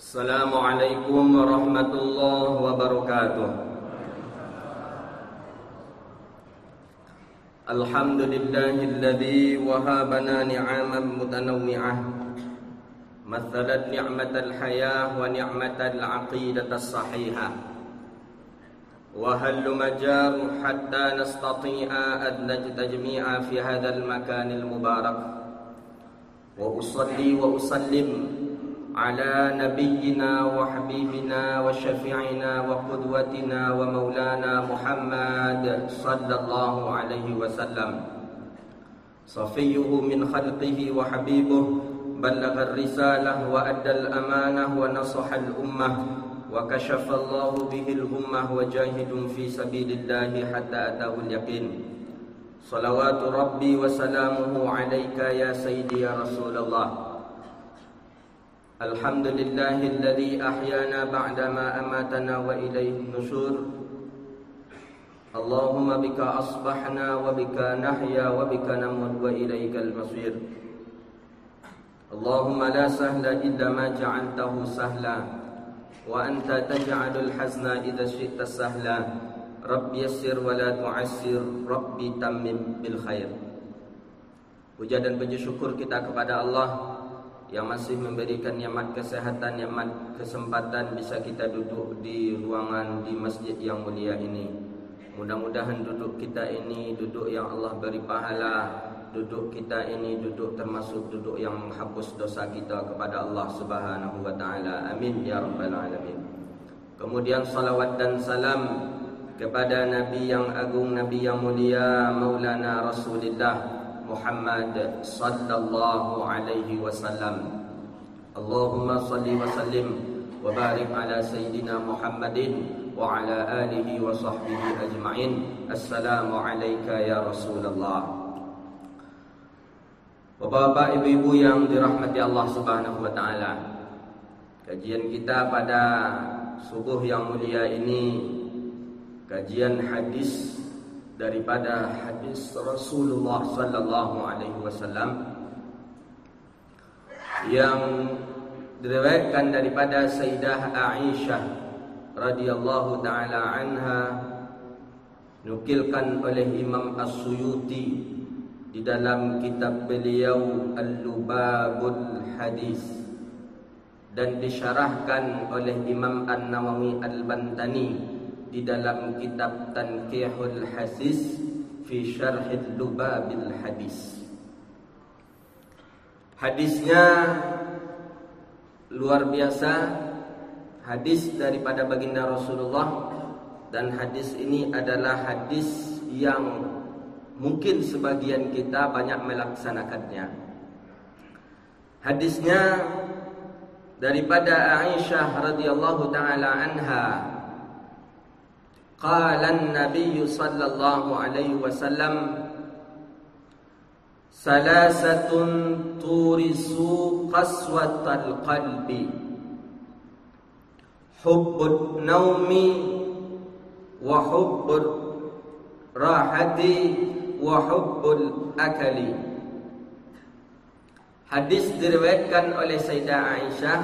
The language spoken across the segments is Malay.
Assalamualaikum warahmatullahi wabarakatuh. Alhamdulillahilladzi wahabana ni'aman mutanawwi'ah, mathalat ni'matal hayah wa ni'matal aqidatas sahihah, wa hal majar hatta nastati'a an najtajmi'a fi hadzal makanil mubarak. Wa usalli wa usallim ala nabiyyina wa habibina wa syafi'ina wa qudwatina wa maulana Muhammad sallallahu alaihi wasallam, safiyyuhu min khalqihi wa habibuh, ballagha ar-risalah wa adda al-amanah wa nasaha al-ummah wa kashafa Allahu bihi al-ummah wa jahidun fi sabilillahi hatta atahu al-yaqin. Salawatu rabbi wa salamuhu alayka ya sayyidi ya Rasulullah. Alhamdulillahilladzi ahyana ba'dama amatana wa ilaihin nusyur. Allahumma bika asbahna wa bika nahya wa bika namut wa ilaikal masir. Allahumma la sahla illa ma ja'altahu sahla wa anta taj'alul hazna idza syi'ta sahla. Rabbi yassir wa la tu'assir, Rabbi tammim bil khair. Puja dan puji syukur kita kepada Allah yang masih memberikan nikmat kesehatan, nikmat kesempatan bisa kita duduk di ruangan di masjid yang mulia ini. Mudah-mudahan duduk kita ini duduk yang Allah beri pahala. Duduk kita ini duduk termasuk duduk yang menghapus dosa kita kepada Allah Subhanahu wa taala. Amin ya rabbal alamin. Kemudian salawat dan salam kepada Nabi yang agung, Nabi yang mulia, Maulana Rasulullah Muhammad sallallahu alaihi wasallam. Allahumma salli wa sallim wa barik ala sayyidina Muhammadin wa ala alihi wa sahbihi ajma'in. Assalamu alayka ya Rasulullah. Bapak-bapak, ibu-ibu yang dirahmati Allah Subhanahu wa taala, kajian kita pada subuh yang mulia ini kajian hadis daripada hadis Rasulullah sallallahu alaihi wasallam yang diriwayatkan daripada Sayyidah Aisyah radhiyallahu taala anha, nukilkan oleh Imam As-Suyuti di dalam kitab beliau Al-Lubabul Hadis dan disyarahkan oleh Imam An-Nawawi Al-Bantani di dalam kitab Tanqihul Hasis fi Syarhil Lubabil Hadis. Hadisnya luar biasa, hadis daripada baginda Rasulullah, dan hadis ini adalah hadis yang mungkin sebagian kita banyak melaksanakannya. Hadisnya daripada Aisyah radhiyallahu taala anha, qala an-nabiy sallallahu alaihi wasallam, salasatun turisu qaswatal qalbi, hubbun naumi wa hubbur rahati wa hubbul akali. Hadis diriwayatkan oleh Sayyidah Aisyah,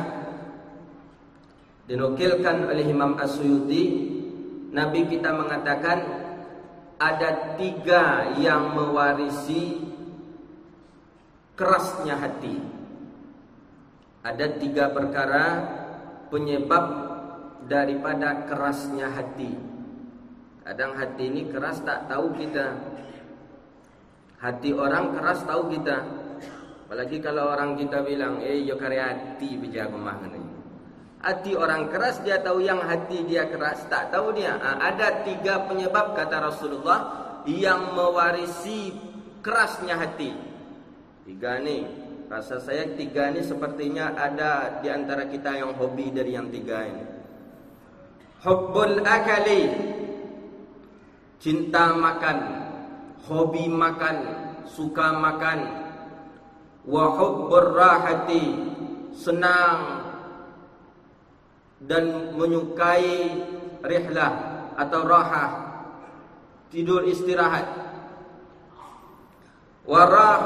dinukilkan oleh Imam As-Suyuti. Nabi kita mengatakan ada 3 yang mewarisi kerasnya hati. Ada 3 perkara penyebab daripada kerasnya hati. Kadang hati ini keras tak tahu kita. Hati orang keras tahu kita. Apalagi kalau orang kita bilang, yo karya hati bija kemah ni. Hati orang keras, dia tahu yang hati dia keras, tak tahu dia. Ada 3 penyebab kata Rasulullah yang mewarisi kerasnya hati. 3 ni, rasa saya 3 ni sepertinya ada di antara kita yang hobi dari yang 3 ini. Hubbul akali, cinta makan, hobi makan, suka makan. Wa hubbur rahati, senang dan menyukai rihlah atau rahah, tidur istirahat.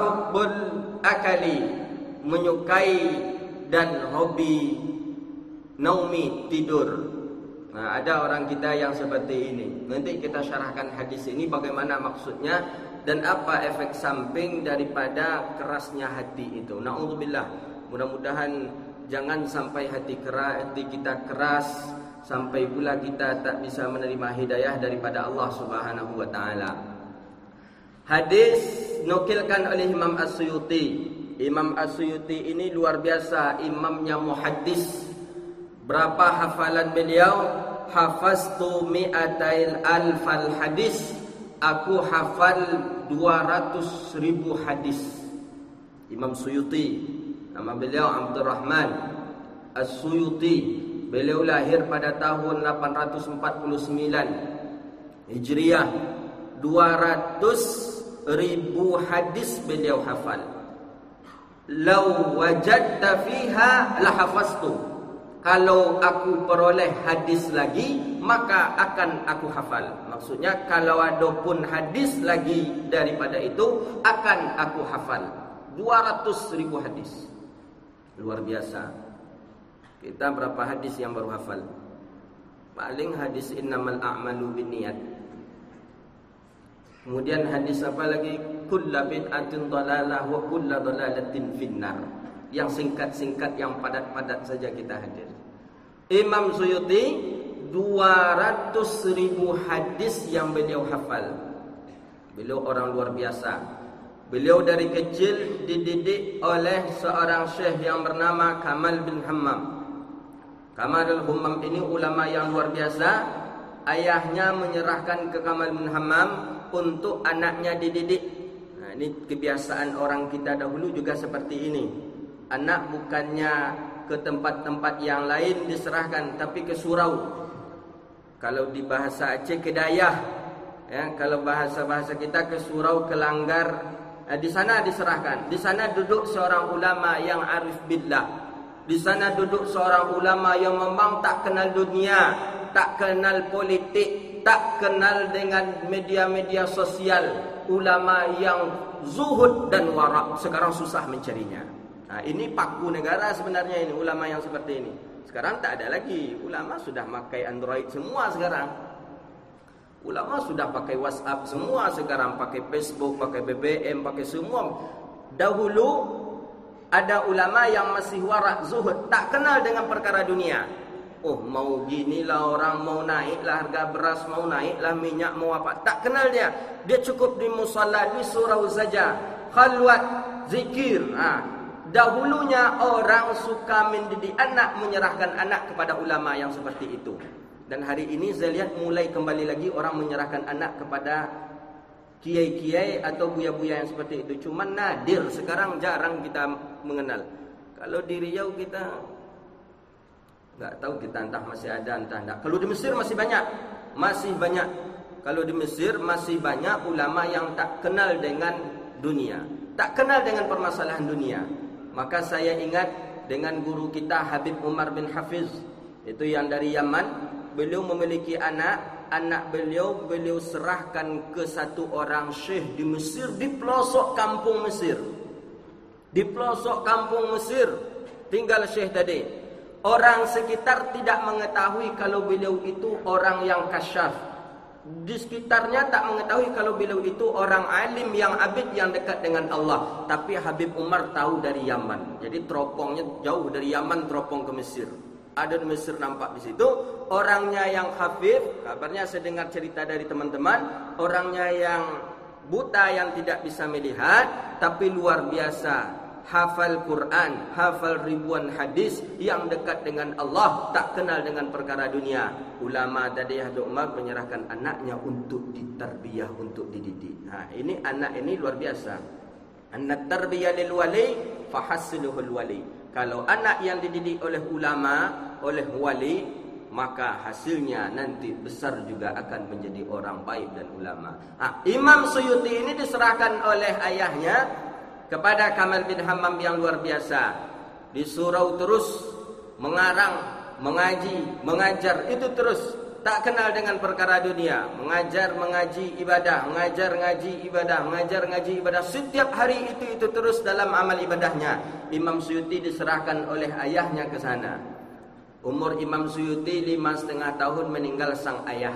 Warahubbul akali, menyukai dan hobi naumi, tidur. Nah, ada orang kita yang seperti ini. Nanti kita syarahkan hadis ini bagaimana maksudnya dan apa efek samping daripada kerasnya hati itu. Na'udzubillah. Mudah-mudahan jangan sampai hati kita keras sampai pula kita tak bisa menerima hidayah daripada Allah Subhanahu wa taala. Hadis nukilkan oleh Imam As-Suyuti. Imam As-Suyuti ini luar biasa, imamnya muhaddis. Berapa hafalan beliau? Hafaztu mi'atail alfal hadis. Aku hafal 200.000 hadis. Imam Suyuti, nama beliau Abdurrahman As-Suyuti. Beliau lahir pada tahun 849 Hijriah. 200.000 hadis beliau hafal. Lau wajadta fiha lahafaztu. Kalau aku peroleh hadis lagi, maka akan aku hafal. Maksudnya kalau ada pun hadis lagi daripada itu, akan aku hafal. 200.000 hadis. Luar biasa. Kita berapa hadis yang baru hafal? Paling hadis innamal a'malu binniyat. Kemudian hadis apa lagi? Kullu bid'atin dhalalah wa kullu dhalalatin finnar. Yang singkat-singkat, yang padat-padat saja kita hadir. Imam Suyuti 200.000 hadis yang beliau hafal. Beliau orang luar biasa. Beliau dari kecil dididik oleh seorang syekh yang bernama Kamal bin Hammam. Kamal bin Hammam ini ulama yang luar biasa. Ayahnya menyerahkan ke Kamal bin Hammam untuk anaknya dididik. Nah, ini kebiasaan orang kita dahulu juga seperti ini. Anak bukannya ke tempat-tempat yang lain diserahkan, tapi ke surau. Kalau di bahasa Aceh ke Dayah, ya, kalau bahasa-bahasa kita ke surau, ke Langgar. Di sana diserahkan. Di sana duduk seorang ulama yang arif billah. Di sana duduk seorang ulama yang memang tak kenal dunia, tak kenal politik, tak kenal dengan media-media sosial. Ulama yang zuhud dan warak. Sekarang susah mencarinya. Nah, ini paku negara sebenarnya ini, ulama yang seperti ini. Sekarang tak ada lagi. Ulama sudah pakai Android semua sekarang. Ulama sudah pakai WhatsApp semua sekarang, pakai Facebook, pakai BBM, pakai semua. Dahulu ada ulama yang masih warak, zuhud, tak kenal dengan perkara dunia. Oh, mau ginilah orang, mau naiklah harga beras, mau naiklah minyak, mau apa, tak kenal dia. Dia cukup di musalla, di surau saja, khalwat, zikir. Dahulunya orang suka mendidik anak, menyerahkan anak kepada ulama yang seperti itu. Dan hari ini saya lihat mulai kembali lagi orang menyerahkan anak kepada kiai-kiai atau buya-buya yang seperti itu. Cuma nadir, sekarang jarang kita mengenal. Kalau di Riau kita nggak tahu, kita entah masih ada entah tidak. Kalau di Mesir masih banyak. Kalau di Mesir masih banyak ulama yang tak kenal dengan dunia, tak kenal dengan permasalahan dunia. Maka saya ingat dengan guru kita Habib Umar bin Hafiz, itu yang dari Yaman. Beliau memiliki anak beliau serahkan ke satu orang syekh di Mesir, di pelosok kampung Mesir. Di pelosok kampung Mesir tinggal syekh tadi. Orang sekitar tidak mengetahui kalau beliau itu orang yang kasyaf. Di sekitarnya tak mengetahui kalau beliau itu orang alim yang abid, yang dekat dengan Allah. Tapi Habib Umar tahu dari Yaman. Jadi teropongnya jauh dari Yaman, teropong ke Mesir. Ada di Mesir, nampak di situ. Orangnya yang hafif, kabarnya saya dengar cerita dari teman-teman, orangnya yang buta, yang tidak bisa melihat, tapi luar biasa. Hafal Quran, hafal ribuan hadis, yang dekat dengan Allah, tak kenal dengan perkara dunia. Ulama tadi Habib Umar menyerahkan anaknya untuk ditarbiyah, untuk dididik. Nah, ini anak ini luar biasa. Anak tarbiyah lil wali fahassiluhul wali. Kalau anak yang dididik oleh ulama, oleh wali, maka hasilnya nanti besar juga akan menjadi orang baik dan ulama. Imam Suyuti ini diserahkan oleh ayahnya kepada Kamal bin Hammam yang luar biasa. Di surau terus mengarang, mengaji, mengajar, itu terus. Tak kenal dengan perkara dunia. Mengajar, mengaji, ibadah. Mengajar, ngaji, ibadah. Mengajar, ngaji, ibadah. Setiap hari itu terus dalam amal ibadahnya. Imam Suyuti diserahkan oleh ayahnya ke sana. Umur Imam Suyuti 5,5 tahun meninggal sang ayah.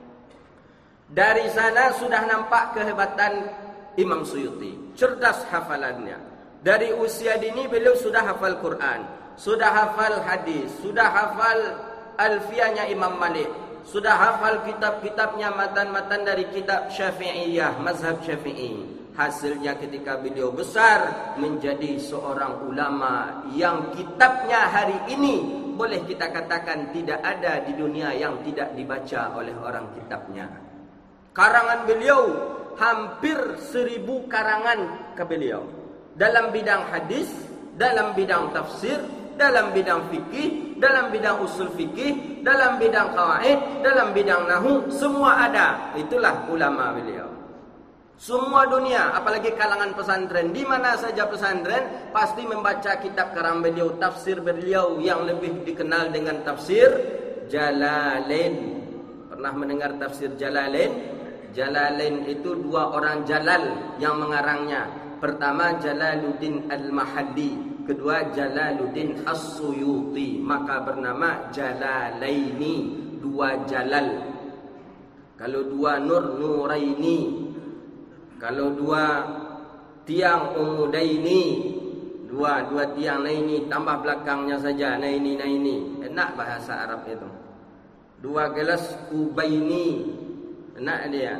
Dari sana sudah nampak kehebatan Imam Suyuti. Cerdas hafalannya. Dari usia dini beliau sudah hafal Quran, sudah hafal hadis, sudah hafal alfiyahnya Imam Malik, sudah hafal kitab-kitabnya, matan-matan dari kitab Syafi'iyah, mazhab Syafi'i. Hasilnya ketika beliau besar menjadi seorang ulama yang kitabnya hari ini boleh kita katakan tidak ada di dunia yang tidak dibaca oleh orang kitabnya. Karangan beliau hampir 1.000 karangan ke beliau. Dalam bidang hadis, dalam bidang tafsir, dalam bidang fikih, dalam bidang usul fikih, dalam bidang qawaid, dalam bidang nahwu, semua ada. Itulah ulama beliau. Semua dunia, apalagi kalangan pesantren, di mana saja pesantren pasti membaca kitab karang beliau, tafsir beliau yang lebih dikenal dengan tafsir Jalalain. Pernah mendengar tafsir Jalalain? Jalalain itu 2 orang Jalal yang mengarangnya. Pertama Jalaluddin Al-Mahalli, kedua Jalaluddin As-Suyuti, maka bernama Jalalaini, 2 Jalal. Kalau 2 Nur, Nuraini. Kalau 2 tiang, Umudaini. 2 tiang Naini, tambah belakangnya saja Naini. Enak bahasa Arab itu. 2 gelas Ubaini, enak dia.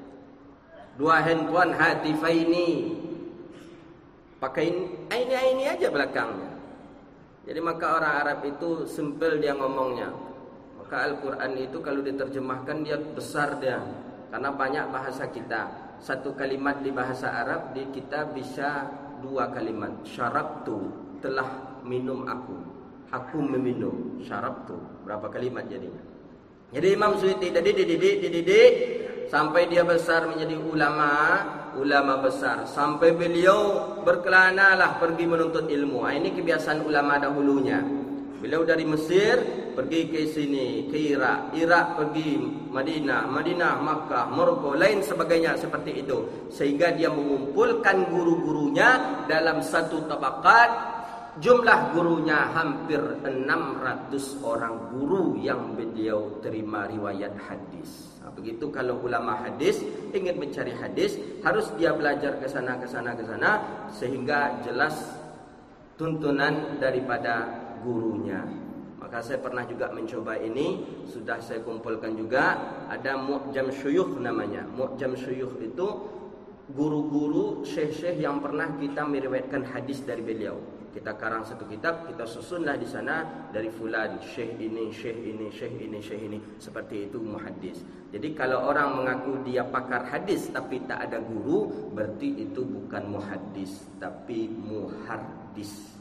2 handphone Hatifaini, pakai ini aja belakangnya. Jadi maka orang Arab itu simpel dia ngomongnya. Maka Al-Quran itu kalau diterjemahkan dia besar dia, karena banyak bahasa kita. 1 kalimat di bahasa Arab di kita bisa 2 kalimat. Syarabtu, telah minum aku meminum. Syarabtu, berapa kalimat jadinya. Jadi Imam Suyuti tadi dididik sampai dia besar menjadi ulama besar. Sampai beliau berkelanalah pergi menuntut ilmu. Ini kebiasaan ulama dahulunya. Beliau dari Mesir pergi ke sini, ke Irak pergi Madinah, Makkah, Maroko, lain sebagainya seperti itu. Sehingga dia mengumpulkan guru-gurunya dalam satu tabakat. Jumlah gurunya hampir 600 orang guru yang beliau terima riwayat hadis. Begitu kalau ulama hadis ingin mencari hadis, harus dia belajar ke sana sehingga jelas tuntunan daripada gurunya. Maka saya pernah juga mencoba ini, sudah saya kumpulkan juga. Ada Mu'jam Syuyukh namanya. Mu'jam Syuyukh itu guru-guru syekh-syekh yang pernah kita meriwayatkan hadis dari beliau. Kita karang satu kitab, kita susunlah di sana dari fulan, syekh ini, seperti itu muhaddis. Jadi kalau orang mengaku dia pakar hadis tapi tak ada guru, berarti itu bukan muhaddis tapi muhardis.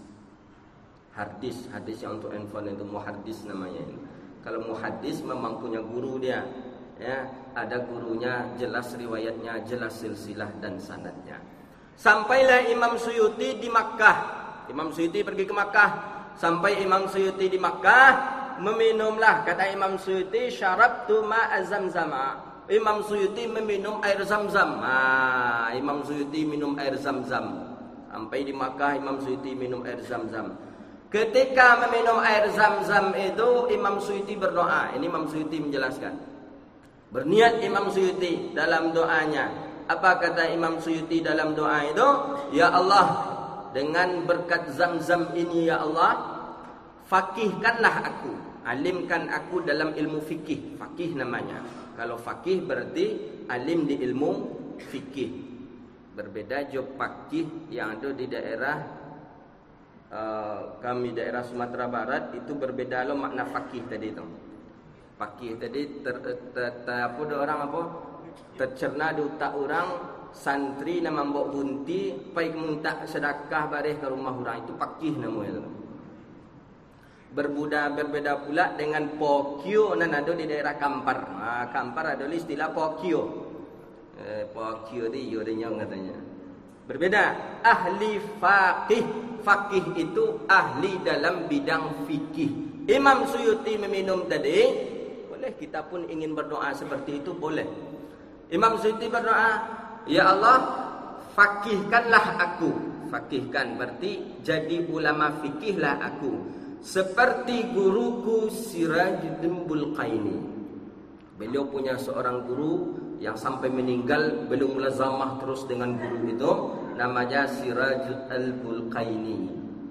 Hadis yang untuk handphone itu muhaddis namanya. Kalau muhaddis memang punya guru dia, ya, ada gurunya, jelas riwayatnya, jelas silsilah dan sanadnya. Sampailah Imam Suyuti di Makkah. Imam Suyuti pergi ke Makkah. Sampai Imam Suyuti di Makkah, meminumlah, kata Imam Suyuti, syarabtu ma'a zamzama. Imam Suyuti meminum air Zamzam. Imam Suyuti minum air Zamzam. Sampai di Makkah Imam Suyuti minum air Zamzam. Ketika meminum air Zamzam itu Imam Suyuti berdoa. Ini Imam Suyuti menjelaskan. Berniat Imam Suyuti dalam doanya. Apa kata Imam Suyuti dalam doa itu? Ya Allah, dengan berkat Zamzam ini ya Allah, fakihkanlah aku, alimkan aku dalam ilmu fikih. Fakih namanya. Kalau fakih berarti alim di ilmu fikih. Berbeda jo fakih yang ada di daerah kami daerah Sumatera Barat itu berbeda lo makna fakih tadi itu. Fakih tadi tercerna di otak orang. Santri nama mbok bunti pai minta sedekah bareh ke rumah orang, itu fakih namanya. Berbeda pula dengan pokyo nan ada di daerah Kampar. Kampar ada istilah pokyo. Pokyo di yodenya katanya. Berbeda. Ahli faqih. Faqih itu ahli dalam bidang fikih. Imam Suyuti meminum tadi, boleh kita pun ingin berdoa seperti itu, boleh. Imam Suyuti berdoa, ya Allah, fakihkanlah aku. Fakihkan berarti jadi ulama fikihlah aku. seperti guruku Sirajuddin Bulqaini. Beliau punya seorang guru yang sampai meninggal belum mulazamah terus dengan guru itu, namanya Sirajuddin Bulqaini.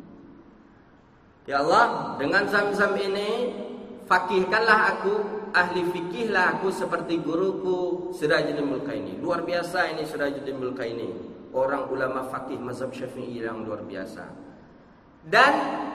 Ya Allah, dengan Zam-Zam ini fakihkanlah aku, ahli fikihlah aku seperti guruku Sirajuddin Bulqaini. Luar biasa ini Sirajuddin Bulqaini, orang ulama fakih mazhab Syafi'i yang luar biasa. Dan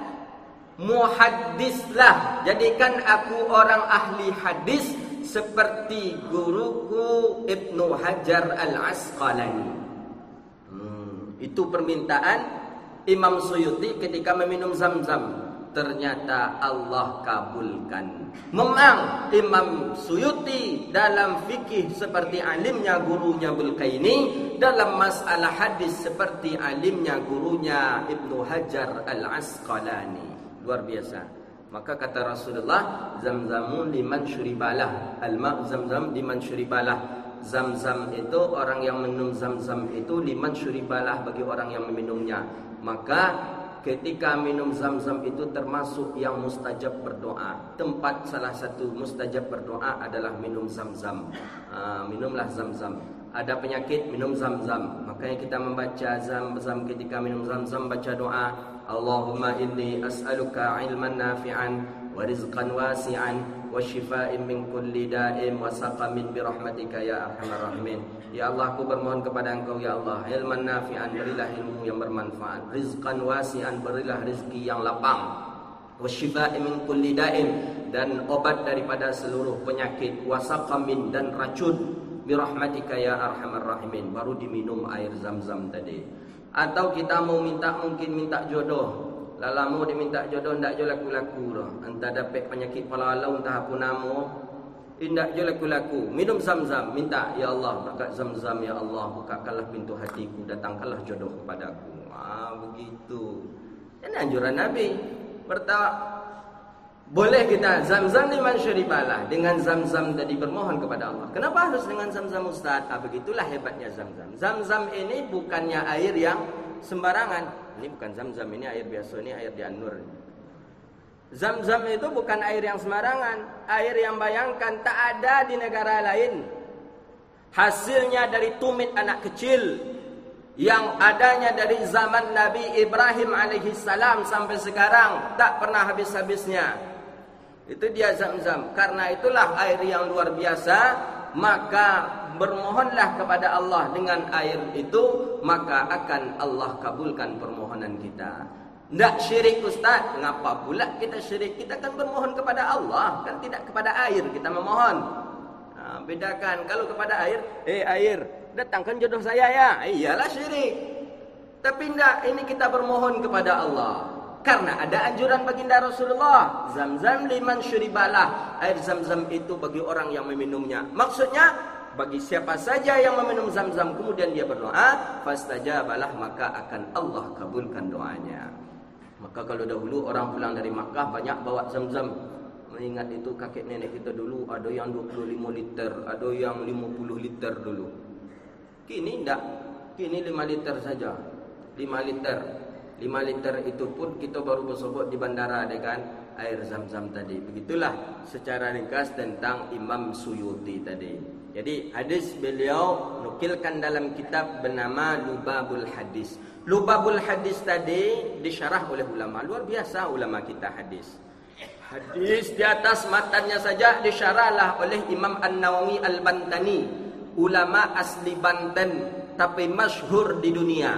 muhaddislah, jadikan aku orang ahli hadis seperti guruku Ibnu Hajar Al-Asqalani. Itu permintaan Imam Suyuti ketika meminum Zam-Zam. Ternyata Allah kabulkan. Memang Imam Suyuti dalam fikih seperti alimnya gurunya Bulqaini, dalam masalah hadis seperti alimnya gurunya Ibnu Hajar Al-Asqalani. Luar biasa. Maka kata Rasulullah, Zamzamun liman syuribalah, al-ma' Zamzam liman syuribalah. Zamzam itu, orang yang minum Zamzam itu liman syuribalah, bagi orang yang meminumnya. Maka ketika minum Zam-Zam itu termasuk yang mustajab berdoa. Tempat salah satu mustajab berdoa adalah minum Zam-Zam. Minumlah Zam-Zam. Ada penyakit, minum Zam-Zam. Makanya kita membaca Zam-Zam ketika minum Zam-Zam, baca doa, Allahumma inni as'aluka ilman nafi'an wa rizqan wasi'an wa shifa'in min kulli da'im wa saqamin birahmatika ya arhamar rahimin. Ya Allah, aku bermohon kepada Engkau ya Allah, ilman nafi'an, berilah ilmu yang bermanfaat, rizqan wasi'an, berilah rezeki yang lapang, wa shifa'in min kulli da'im, dan obat daripada seluruh penyakit, wa saqamin, dan racun, birahmatika ya arhamar rahimin. Baru diminum air Zam-Zam tadi. Atau kita mau mungkin minta jodoh. Lalamu diminta jodoh, ndak jo laku-laku dah. Entah dapat penyakit palalau, entah apa nama, ndak jo laku-laku. Minum Zam-Zam, minta, ya Allah, berkat Zam-Zam ya Allah, bukakanlah pintu hatiku, datangkanlah jodoh kepadaku. Begitu. Ini anjuran Nabi. Boleh kita Zam-Zam liman syuribalah, dengan Zam-Zam tadi bermohon kepada Allah. Kenapa harus dengan Zam-Zam Ustaz? Begitulah hebatnya Zam-Zam. Zam-Zam ini bukannya air yang sembarangan. Ini bukan Zam-Zam, ini air biasa, ini air di An-Nur. Zam-Zam itu bukan air yang sembarangan, air yang bayangkan tak ada di negara lain. Hasilnya dari tumit anak kecil yang adanya dari zaman Nabi Ibrahim alaihissalam sampai sekarang, tak pernah habis-habisnya. Itu dia Zam-Zam. Karena itulah air yang luar biasa. Maka bermohonlah kepada Allah dengan air itu, maka akan Allah kabulkan permohonan kita. Tidak syirik Ustaz. Ngapa pula kita syirik? Kita kan bermohon kepada Allah, kan tidak kepada air kita memohon. Bedakan. Kalau kepada air, air, datangkan jodoh saya ya, iyalah syirik. Tapi tidak, ini kita bermohon kepada Allah. Karena ada anjuran baginda Rasulullah, Zam-Zam liman syuribalah, air Zam-Zam itu bagi orang yang meminumnya. Maksudnya, bagi siapa saja yang meminum Zam-Zam kemudian dia berdoa, fastajabalah, maka akan Allah kabulkan doanya. Maka kalau dahulu orang pulang dari Makkah banyak bawa Zam-Zam. Mengingat itu kakek nenek kita dulu, ada yang 25 liter, ada yang 50 liter dulu. Kini tidak, kini 5 liter saja. 5 liter. 5 liter itu pun kita baru bersobot di bandara dengan air Zam-Zam tadi. Begitulah secara ringkas tentang Imam Suyuti tadi. Jadi hadis beliau nukilkan dalam kitab bernama Lubabul Hadis. Lubabul Hadis tadi disyarah oleh ulama. Luar biasa ulama kita hadis. Hadis di atas matanya saja disyarahlah oleh Imam An-Nawawi Al-Bantani. Ulama asli Banten tapi masyhur di dunia.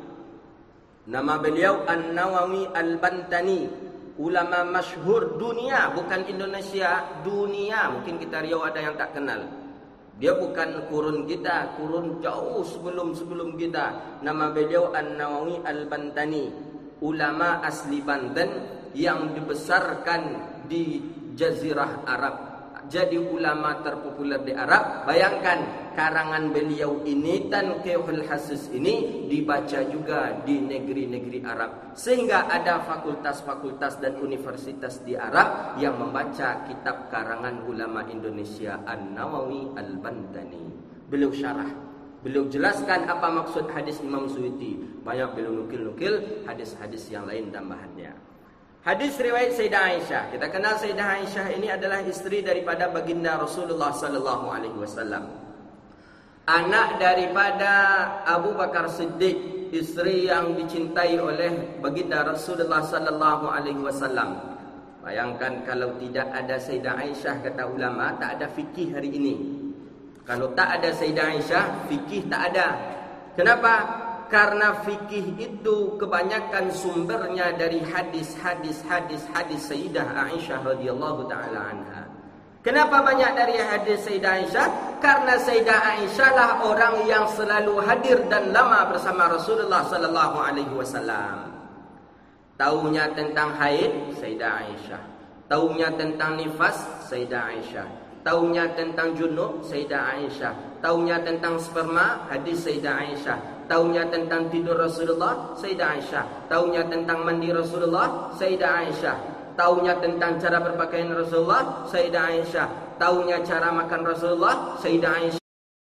Nama beliau An-Nawawi Al-Bantani, ulama masyhur dunia, bukan Indonesia, dunia. Mungkin kita Riau ada yang tak kenal. Dia bukan kurun kita, kurun jauh sebelum kita. Nama beliau An-Nawawi Al-Bantani, ulama asli Banten yang dibesarkan di Jazirah Arab. Jadi ulama terpopuler di Arab. Bayangkan karangan beliau ini, Tanqihul Hasis ini dibaca juga di negeri-negeri Arab. Sehingga ada fakultas-fakultas dan universitas di Arab yang membaca kitab karangan ulama Indonesia An-Nawawi Al-Bantani. Beliau syarah, beliau jelaskan apa maksud hadis Imam Suyuti. Banyak beliau nukil-nukil hadis-hadis yang lain tambahannya. Hadis riwayat Sayyidah Aisyah. Kita kenal Sayyidah Aisyah ini adalah isteri daripada baginda Rasulullah sallallahu alaihi wasallam. Anak daripada Abu Bakar Siddiq, isteri yang dicintai oleh baginda Rasulullah sallallahu alaihi wasallam. Bayangkan kalau tidak ada Sayyidah Aisyah, kata ulama, tak ada fikih hari ini. Kalau tak ada Sayyidah Aisyah, fikih tak ada. Kenapa? Karena fikih itu kebanyakan sumbernya dari hadis Sayyidah Aisyah radhiyallahu taala anha. Kenapa banyak dari hadis Sayyidah Aisyah? Karena Sayyidah Aisyah lah orang yang selalu hadir dan lama bersama Rasulullah sallallahu alaihi wasallam. Taunya tentang haid, Sayyidah Aisyah. Taunya tentang nifas, Sayyidah Aisyah. Taunya tentang junub, Sayyidah Aisyah. Taunya tentang sperma, hadis Sayyidah Aisyah. Taunya tentang tidur Rasulullah, Sayyidah Aisyah. Taunya tentang mandi Rasulullah, Sayyidah Aisyah. Taunya tentang cara berpakaian Rasulullah, Sayyidah Aisyah. Taunya cara makan Rasulullah, Sayyidah Aisyah.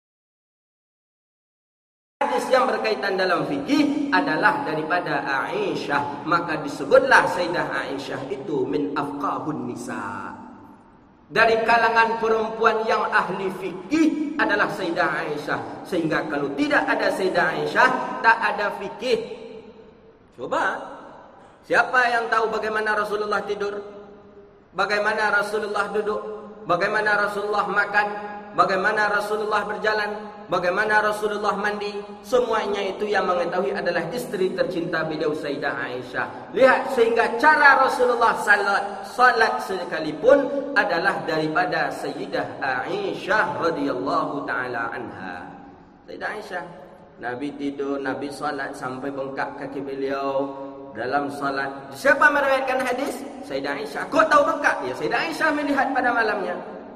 Hadis yang berkaitan dalam fikih adalah daripada Aisyah, maka disebutlah Sayyidah Aisyah itu min afqahun nisa. Dari kalangan perempuan yang ahli fikih adalah Sayyidah Aisyah. Sehingga kalau tidak ada Sayyidah Aisyah, tak ada fikih. Coba, siapa yang tahu bagaimana Rasulullah tidur? Bagaimana Rasulullah duduk? Bagaimana Rasulullah makan? Bagaimana Rasulullah berjalan? Bagaimana Rasulullah mandi? Semuanya itu yang mengetahui adalah isteri tercinta beliau Sayyidah Aisyah. Lihat, sehingga cara Rasulullah salat sekalipun adalah daripada Sayyidah Aisyah radhiyallahu taala anha. Sayyidah Aisyah, Nabi tidur, Nabi salat sampai bengkak kaki beliau dalam salat. Siapa meriwayatkan hadis? Sayyidah Aisyah. Kau tahu bengkak? Ya, Sayyidah Aisyah melihat pada malamnya.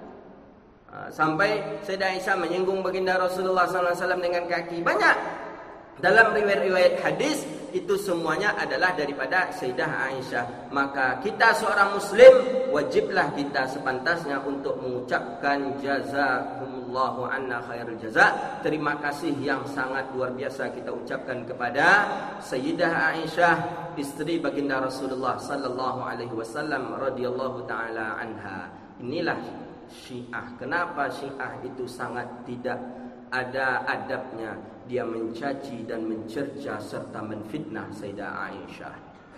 Sampai Sayyidah Aisyah menyinggung baginda Rasulullah SAW dengan kaki. Banyak dalam riwayat-riwayat hadis itu semuanya adalah daripada Sayyidah Aisyah. Maka kita seorang Muslim wajiblah kita sepantasnya untuk mengucapkan jazakumullahu anna khairul jaza. Terima kasih yang sangat luar biasa kita ucapkan kepada Sayyidah Aisyah, isteri baginda Rasulullah sallallahu alaihi wasallam radhiyallahu taala anha. Inilah Syiah. Kenapa Syiah itu sangat tidak ada adabnya? Dia mencaci dan mencerca serta menfitnah Sayyidah Aisyah.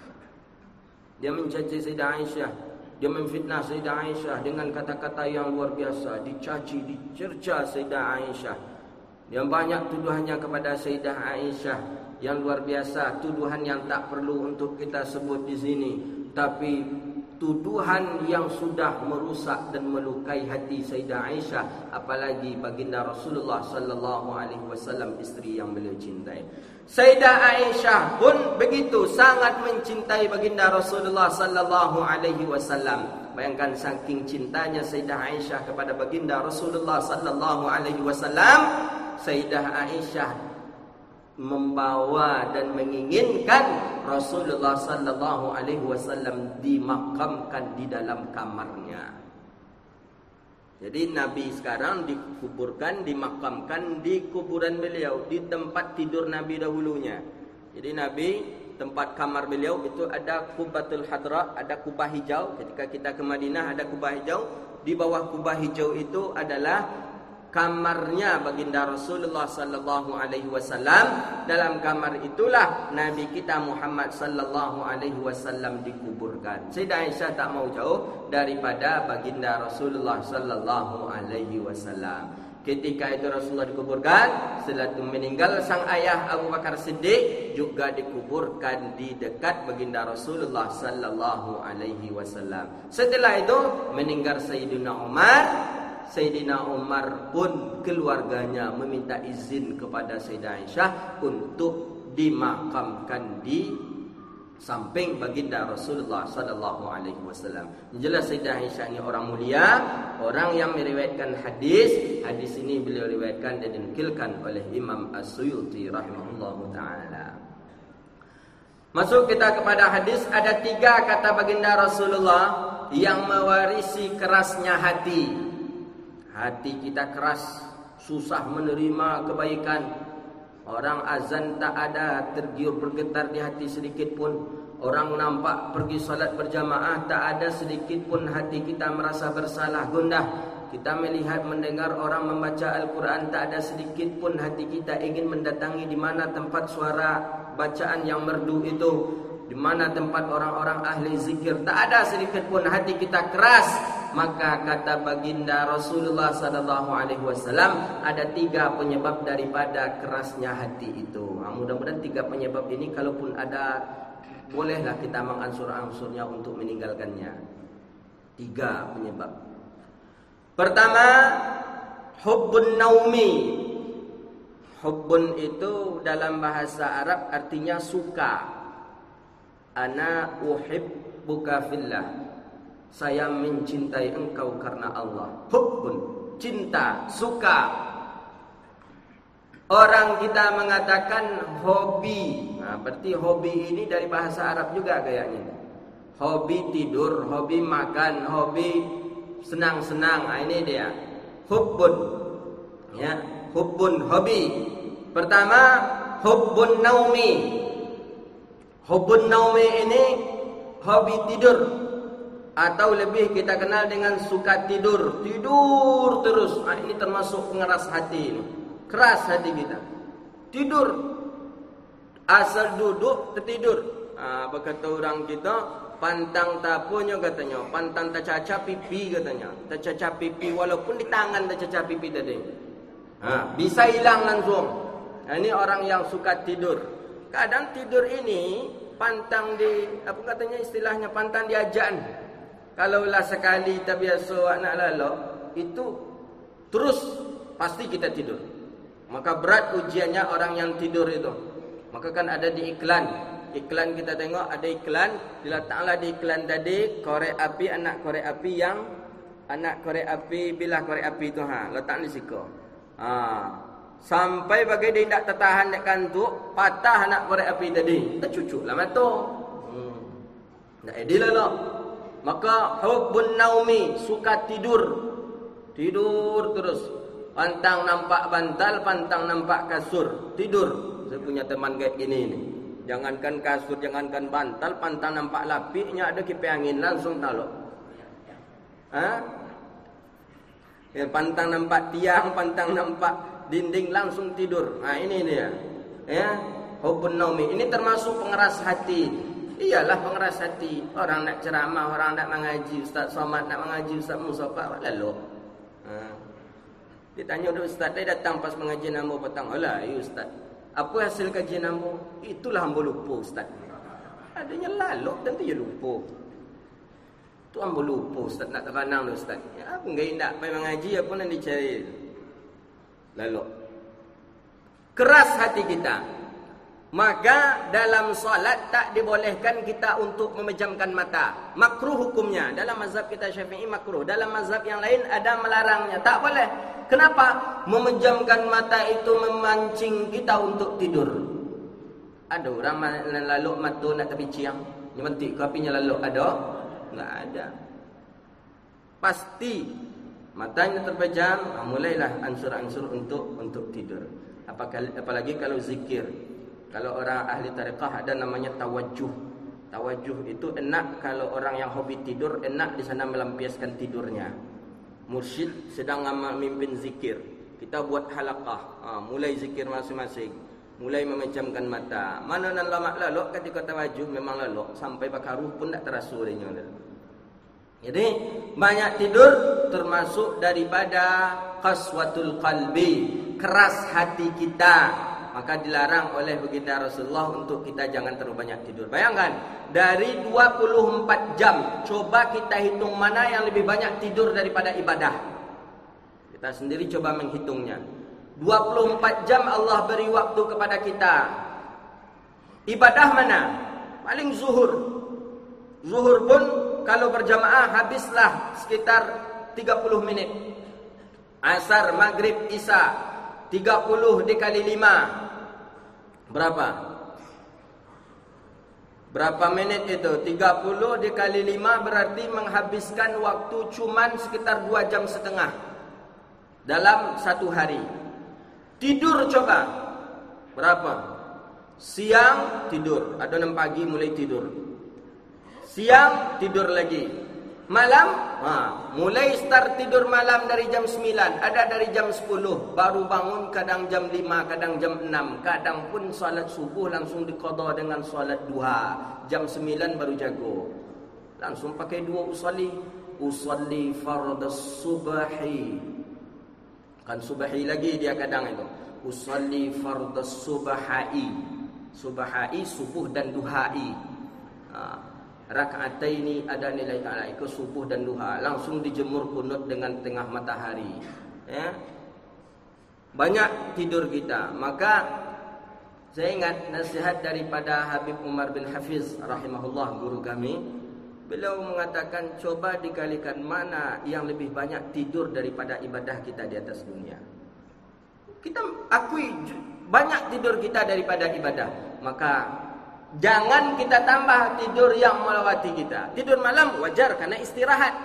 Dia mencaci Sayyidah Aisyah, dia menfitnah Sayyidah Aisyah dengan kata-kata yang luar biasa. Dicaci, dicerca Sayyidah Aisyah. Yang banyak tuduhannya kepada Sayyidah Aisyah yang luar biasa, tuduhan yang tak perlu untuk kita sebut di sini, tapi tuduhan yang sudah merusak dan melukai hati Sayyidah Aisyah, apalagi baginda Rasulullah sallallahu alaihi wasallam, isteri yang beliau cintai. Sayyidah Aisyah pun begitu sangat mencintai baginda Rasulullah sallallahu alaihi wasallam. Bayangkan saking cintanya Sayyidah Aisyah kepada baginda Rasulullah sallallahu alaihi wasallam, Sayyidah Aisyah membawa dan menginginkan Rasulullah sallallahu alaihi wasallam dimakamkan di dalam kamarnya. Jadi Nabi sekarang dikuburkan, dimakamkan di kuburan beliau, di tempat tidur Nabi dahulunya. Jadi Nabi, tempat kamar beliau itu ada Qubatul Hadra, ada kubah hijau. Ketika kita ke Madinah ada kubah hijau. Di bawah kubah hijau itu adalah kamarnya baginda Rasulullah sallallahu alaihi wasallam. Dalam kamar itulah Nabi kita Muhammad sallallahu alaihi wasallam dikuburkan. Sayyidah Aisyah tak mau jauh daripada baginda Rasulullah sallallahu alaihi wasallam. Ketika itu Rasulullah dikuburkan, setelah itu meninggal sang ayah Abu Bakar Siddiq juga dikuburkan di dekat baginda Rasulullah sallallahu alaihi wasallam. Setelah itu meninggal Sayyidina Umar. Sayyidina Umar pun keluarganya meminta izin kepada Sayyidah Aisyah untuk dimakamkan di samping baginda Rasulullah sallallahu alaihi wasallam. Jelas Sayyidah Aisyah ini orang mulia, orang yang meriwayatkan hadis. Hadis ini beliau riwayatkan dan dinukilkan oleh Imam As-Suyuti rahimahullahu taala. Masuk kita kepada hadis, ada 3 kata baginda Rasulullah yang mewarisi kerasnya hati. Hati kita keras, susah menerima kebaikan. Orang azan tak ada, tergiur bergetar di hati sedikit pun. Orang nampak pergi salat berjamaah, tak ada sedikit pun hati kita merasa bersalah, gundah. Kita melihat, mendengar orang membaca Al-Quran, tak ada sedikit pun hati kita ingin mendatangi di mana tempat suara bacaan yang merdu itu, di mana tempat orang-orang ahli zikir. Tak ada sedikit pun hati kita keras. Maka kata baginda Rasulullah SAW, ada 3 penyebab daripada kerasnya hati itu. Mudah-mudahan 3 penyebab ini kalaupun ada, bolehlah kita mengansur-ansurnya untuk meninggalkannya. 3 penyebab. Pertama, hubbun naumi. Hubbun itu dalam bahasa Arab artinya suka. Ana uhibbuka fillah. Saya mencintai engkau karena Allah. Hubbun, cinta, suka. Orang kita mengatakan hobi. Berarti hobi ini dari bahasa Arab juga kayaknya. Hobi tidur, hobi makan, hobi senang-senang. Ini dia. Hubbun. Ya, hubbun, hobi. Pertama, hubbun naumi. Hubbun naumi ini hobi tidur, atau lebih kita kenal dengan suka tidur. Tidur terus. Ini termasuk pengeras hati ini. Keras hati kita. Tidur. Asal duduk tertidur. Berkata orang kita, pantang tapunya katanya, pantang tercaca pipi katanya. Tercaca pipi walaupun di tangan tercaca pipi tadi. Bisa hilang langsung. Ini orang yang suka tidur. Kadang tidur ini pantang di, apa katanya istilahnya, pantang diajan. Kalaulah sekali kita biasa anak lalok, itu terus pasti kita tidur. Maka berat ujiannya orang yang tidur itu. Maka kan ada di iklan. Iklan kita tengok ada iklan, diletaklah di iklan tadi korek api, anak korek api yang anak korek api, bilah korek api itu letak di siku. Sampai bagai dia tidak tertahan dekat kantuk, patah anak korek api tadi. Tercucuk lah mata. Tak adil lah. Maka hubbun naumi, suka tidur. Tidur terus. Pantang nampak bantal, pantang nampak kasur. Tidur. Saya punya teman kayak gini ni. Jangankan kasur, jangankan bantal, pantang nampak lapiknya ada kipas angin langsung taluk. Ya, pantang nampak tiang, pantang nampak dinding langsung tidur. Ini dia. Ya, hubbun naumi. Ini termasuk pengeras hati. Iyalah pengeras hati. Orang nak ceramah, orang nak mengaji, Ustaz Somad nak mengaji, Ustaz Musafa lalu. Ditanya oleh Ustaz, dia datang pas pengajian hamba petang. Alah, ya Ustaz, apa hasil kajian hamba? Itulah hamba lupa Ustaz. Adanya lalu tentu dia lupa. Tu hamba lupa Ustaz, nak teranang tu Ustaz. Ya, apa enggak nak pergi mengaji, apa nak dicari? Lalu keras hati kita. Maka dalam solat tak dibolehkan kita untuk memejamkan mata. Makruh hukumnya. Dalam mazhab kita Syafi'i makruh. Dalam mazhab yang lain ada melarangnya. Tak boleh. Kenapa? Memejamkan mata itu memancing kita untuk tidur. Ada orang lalu mata nak tepi ciang. Nyementik ke apinya lalu ada? Enggak ada. Pasti matanya terpejam, mulailah ansur-ansur untuk tidur. Apalagi kalau zikir. Kalau orang ahli tariqah ada namanya tawajjuh. Tawajjuh itu enak kalau orang yang hobi tidur, enak di sana melampiaskan tidurnya. Mursyid sedang memimpin zikir, kita buat halaqah. Mulai zikir masing-masing, mulai memejamkan mata. Mana nan lama lalok ketika tawajjuh memang lalok sampai bakaruh pun tak terasa olehnya. Jadi banyak tidur termasuk daripada qaswatul qalbi, keras hati kita. Maka dilarang oleh baginda Rasulullah untuk kita jangan terlalu banyak tidur. Bayangkan, dari 24 jam, coba kita hitung mana yang lebih banyak tidur daripada ibadah. Kita sendiri coba menghitungnya. 24 jam Allah beri waktu kepada kita. Ibadah mana? Paling zuhur. Zuhur pun kalau berjamaah habislah sekitar 30 menit. Asar, maghrib, isya 30 dikali 5 berapa? Berapa menit itu? 30 dikali 5 berarti menghabiskan waktu cuman sekitar 2 jam setengah dalam satu hari. Tidur coba berapa? Siang tidur, ada 6 pagi mulai tidur. Siang tidur lagi. Malam, mulai start tidur malam dari jam 9, ada dari jam 10, baru bangun kadang jam 5, kadang jam 6, kadang pun solat subuh langsung diqadha dengan solat duha. Jam 9 baru jago. Langsung pakai dua usalli fardhas subhi. Kan subhi lagi dia kadang itu. Usalli fardhas subhi. Subhi subuh dan duhai. Raka'ataini ada nilai ta'ala ikut subuh dan duha. Langsung dijemur kunut dengan tengah matahari. Ya. Banyak tidur kita. Maka saya ingat nasihat daripada Habib Umar bin Hafiz rahimahullah, guru kami. Beliau mengatakan, coba dikalikan mana yang lebih banyak tidur daripada ibadah kita di atas dunia. Kita akui banyak tidur kita daripada ibadah. Maka jangan kita tambah tidur yang melewati kita. Tidur malam wajar karena istirahat.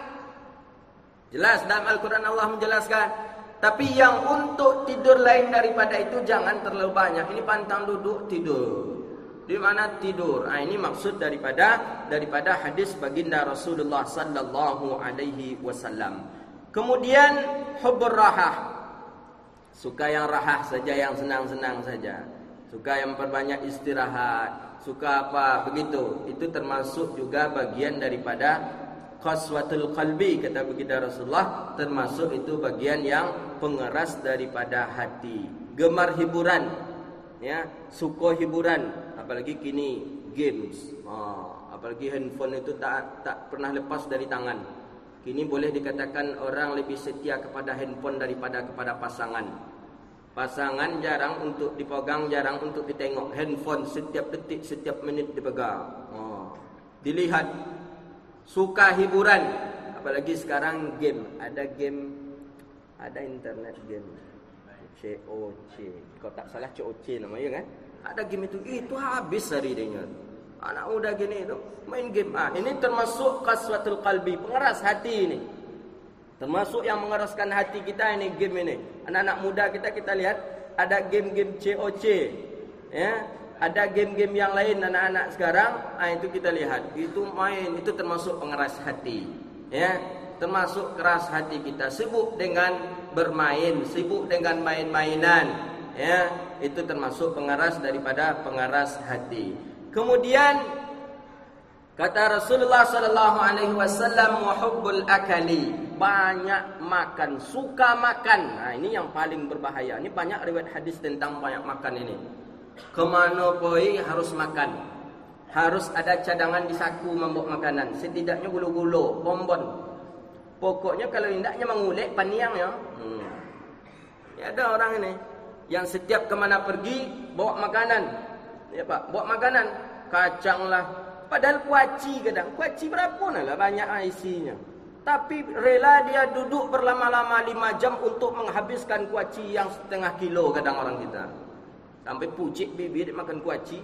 Jelas dalam Al-Quran Allah menjelaskan. Tapi yang untuk tidur lain daripada itu jangan terlalu banyak. Ini pantang duduk tidur. Di mana tidur? Ini maksud daripada hadis baginda Rasulullah sallallahu alaihi wasallam. Kemudian hubbur rahah. Suka yang rahah saja, yang senang-senang saja. Suka yang memperbanyak istirahat. Suka apa begitu, itu termasuk juga bagian daripada qaswatul qalbi, kata baginda Rasulullah, termasuk itu bagian yang pengeras daripada hati. Gemar hiburan, ya, suka hiburan, apalagi kini games, apalagi handphone itu tak pernah lepas dari tangan. Kini boleh dikatakan orang lebih setia kepada handphone daripada kepada pasangan. Pasangan jarang untuk dipegang, jarang untuk ditengok. Handphone setiap detik, setiap menit dipegang. Dilihat. Suka hiburan. Apalagi sekarang game. Ada game, ada internet game. COC. Kalau tak salah COC namanya kan. Ada game itu habis hari dia. Anak muda gini itu main game. Ini termasuk qaswatul qalbi, pengeras hati ini. Termasuk yang mengeraskan hati kita ini game ini. Anak-anak muda kita lihat ada game-game COC, ya. Ada game-game yang lain anak-anak sekarang, itu kita lihat. Itu main, itu termasuk pengeras hati, ya. Termasuk keras hati kita, sibuk dengan bermain, sibuk dengan main-mainan, ya. Itu termasuk pengeras daripada pengeras hati. Kemudian kata Rasulullah sallallahu alaihi wasallam, wa hubbul akali, banyak makan, suka makan. Ini yang paling berbahaya. Ini banyak riwayat hadis tentang banyak makan ini. Kemana pergi harus makan. Harus ada cadangan di saku membawa makanan. Setidaknya gulu-gulu, bonbon. Pokoknya kalau indahnya mengulek paniang ya. Ya ada orang ini yang setiap kemana pergi bawa makanan. Ya Pak, bawa makanan, kacang lah. Padahal kuaci kadang. Kuaci berapa lah banyak isinya. Tapi rela dia duduk berlama-lama 5 jam untuk menghabiskan kuaci yang setengah kilo kadang orang kita. Sampai pucik bibir makan kuaci.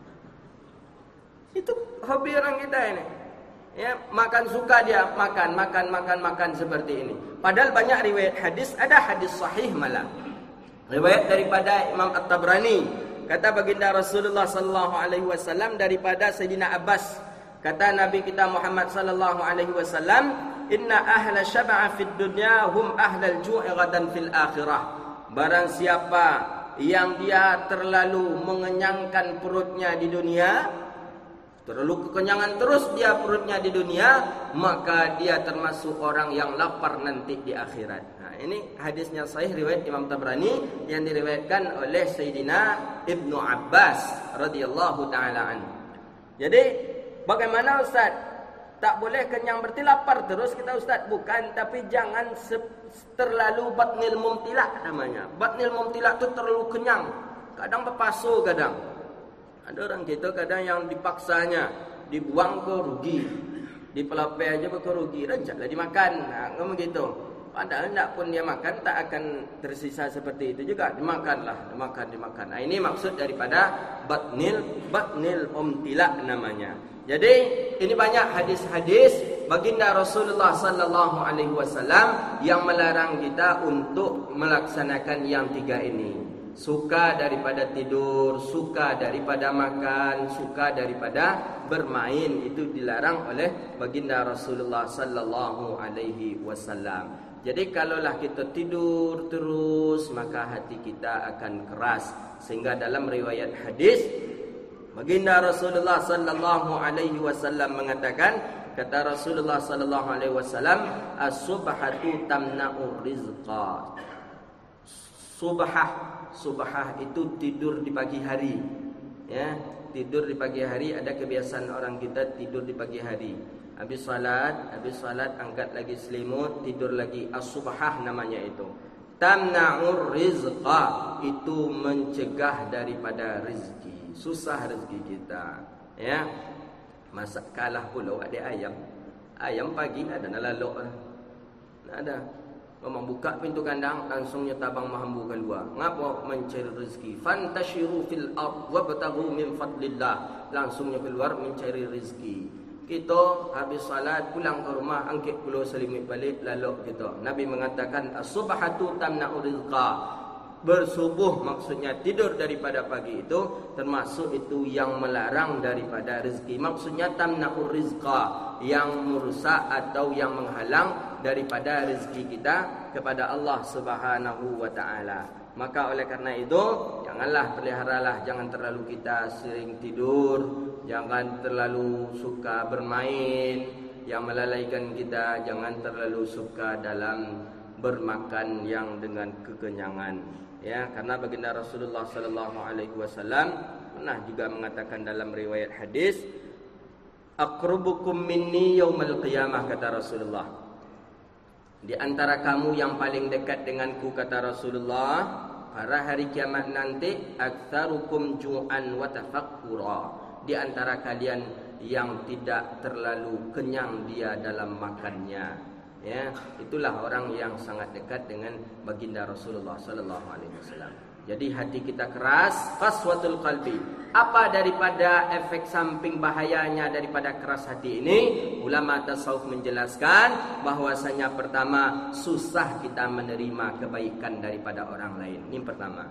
Itu hobi orang kita ini. Ya, makan suka dia makan seperti ini. Padahal banyak riwayat hadis, ada hadis sahih malah. Riwayat daripada Imam At-Tabrani. Kata baginda Rasulullah sallallahu alaihi wasallam daripada Sayyidina Abbas, kata Nabi kita Muhammad sallallahu alaihi wasallam, inna ahla syab'a fid dunya hum ahlal ju'i ghadan fil akhirah. Barang siapa yang dia terlalu mengenyangkan perutnya di dunia, terlalu kekenyangan terus dia perutnya di dunia, maka dia termasuk orang yang lapar nanti di akhirat. Ini hadisnya sahih riwayat Imam Tabrani yang diriwayatkan oleh Sayyidina Ibnu Abbas radhiyallahu taala anhu. Jadi bagaimana Ustaz? Tak boleh kenyang berarti lapar terus kita Ustaz? Bukan, tapi jangan terlalu batnil mumtilak namanya. Batnil mumtilak itu terlalu kenyang. Kadang berpasu kadang. Ada orang kita kadang yang dipaksanya dibuang ke rugi. Di pelapis aja ke rugi, renjaklah dimakan. Ngomong gitu. Padahal tidak pun dia makan tak akan tersisa seperti itu juga. Dimakanlah, dimakan. Ini maksud daripada batnil umtilak namanya. Jadi ini banyak hadis-hadis baginda Rasulullah sallallahu alaihi wasallam yang melarang kita untuk melaksanakan yang 3 ini. Suka daripada tidur, suka daripada makan, suka daripada bermain, itu dilarang oleh baginda Rasulullah sallallahu alaihi wasallam. Jadi kalaulah kita tidur terus, maka hati kita akan keras. Sehingga dalam riwayat hadis, baginda Rasulullah sallallahu alaihi wasallam mengatakan, kata Rasulullah sallallahu alaihi wasallam, as-subhatu tamna'ur rizqa. Subhah itu tidur di pagi hari. Ya, tidur di pagi hari, ada kebiasaan orang kita tidur di pagi hari. Habis salat angkat lagi selimut, tidur lagi. As-subhah namanya itu. Tamna'ur rizqa, itu mencegah daripada rezeki. Susah rezeki kita. Ya. Masak kalah pula ada ayam. Ayam pagi ada nak lalok lah. Tak ada. Memang buka pintu kandang, langsungnya tabang mahambu keluar. Ngapa? Mencari rezeki. Fantashiru fil ard wabtaghu min fadlillah. Langsungnya keluar mencari rezeki. Kita habis salat pulang ke rumah, angkit puluh selimut balik, lalok kita. Nabi mengatakan as-subhatu tamna'u rizqa. Bersubuh maksudnya tidur daripada pagi itu, termasuk itu yang melarang daripada rezeki. Maksudnya tamna'u rizqa, yang merusak atau yang menghalang daripada rezeki kita kepada Allah Subhanahu wa taala. Maka oleh karena itu, janganlah peliharalah, jangan terlalu kita sering tidur, jangan terlalu suka bermain yang melalaikan kita, jangan terlalu suka dalam bermakan yang dengan kekenyangan. Ya, karena baginda Rasulullah sallallahu alaihi wasallam pernah juga mengatakan dalam riwayat hadis, aqrubukum minni yaumal qiyamah, kata Rasulullah. Di antara kamu yang paling dekat denganku, kata Rasulullah, pada hari kiamat nanti, aktsarukum ju'an wa tafakkura. Di antara kalian yang tidak terlalu kenyang dia dalam makannya. Ya, itulah orang yang sangat dekat dengan baginda Rasulullah sallallahu alaihi wasallam. Jadi hati kita keras, qaswatul qalbi. Apa daripada efek samping bahayanya daripada keras hati ini? Ulama tasawuf menjelaskan bahwasanya pertama, susah kita menerima kebaikan daripada orang lain. Ini pertama.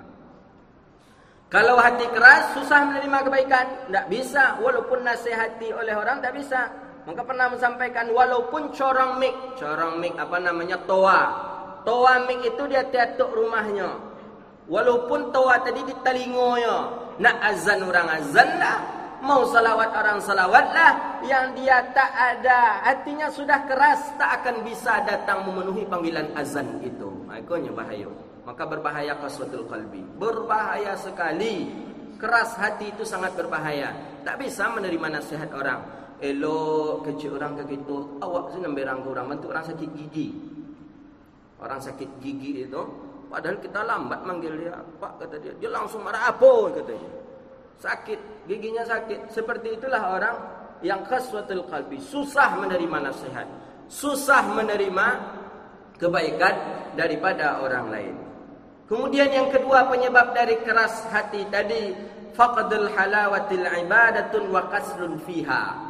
Kalau hati keras, susah menerima kebaikan. Tak bisa, walaupun nasihati oleh orang, tak bisa. Maka pernah menyampaikan, walaupun corong mik apa namanya, toa mik itu dia tiatuk rumahnya. Walaupun toa tadi di telingonya, nak azan orang azan lah, mau salawat orang salawat lah, yang dia tak ada, hatinya sudah keras, tak akan bisa datang memenuhi panggilan azan itu. Makanya bahaya. Maka berbahaya qaswatul qalbi. Berbahaya sekali. Keras hati itu sangat berbahaya. Tak bisa menerima nasihat orang. Elok kecil orang ke kita, awak sini berang ke orang, bantu orang sakit gigi. Orang sakit gigi itu, padahal kita lambat manggil dia, Pak, kata dia langsung marah, apa katanya. Sakit, giginya sakit. Seperti itulah orang yang qaswatul qalbi, susah menerima nasihat, susah menerima kebaikan daripada orang lain. Kemudian yang kedua penyebab dari keras hati tadi, faqdul halawatil ibadatun wa kasrun fiha.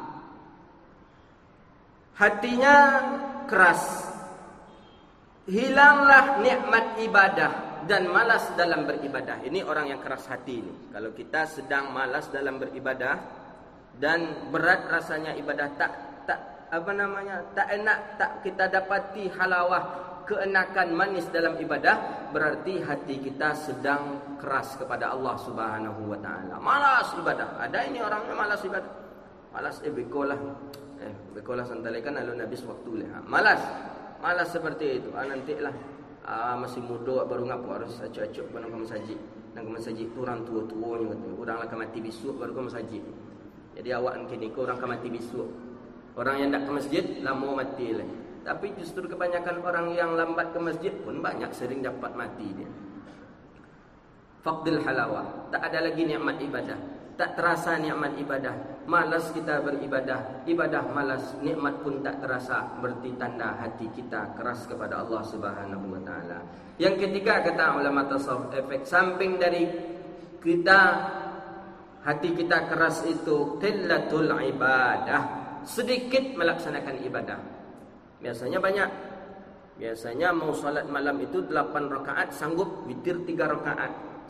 Hatinya keras, hilanglah nikmat ibadah dan malas dalam beribadah. Ini orang yang keras hati ini. Kalau kita sedang malas dalam beribadah dan berat rasanya ibadah, tak enak, tak kita dapati halawah, keenakan manis dalam ibadah, berarti hati kita sedang keras kepada Allah Subhanahu wa taala. Malas ibadah. Ada ini orangnya malas ibadah. Malas bekolah santalekan alun habis waktu lah. Malas seperti itu. Nantilah masih muda baru ngapo harus acuk-acuk nang ke masjid tu orang tua-tuanya kata. Orang lah mati besok baru ke masjid. Jadi awak kini ko orang mati besok. Orang yang tak ke masjid lama mati lah. Tapi justru kebanyakan orang yang lambat ke masjid pun banyak sering dapat mati dia. Faqdul halawah, tak ada lagi nikmat ibadah. Tak terasa nikmat ibadah. Malas kita beribadah. Ibadah malas, nikmat pun tak terasa. Berarti tanda hati kita keras kepada Allah Subhanahu wa taala. Yang ketiga kata ulama tasawuf, efek samping dari kita hati kita keras itu qillatul ibadah. Sedikit melaksanakan ibadah. Biasanya banyak. Biasanya mau salat malam itu 8 rakaat, sanggup witir 3 rakaat.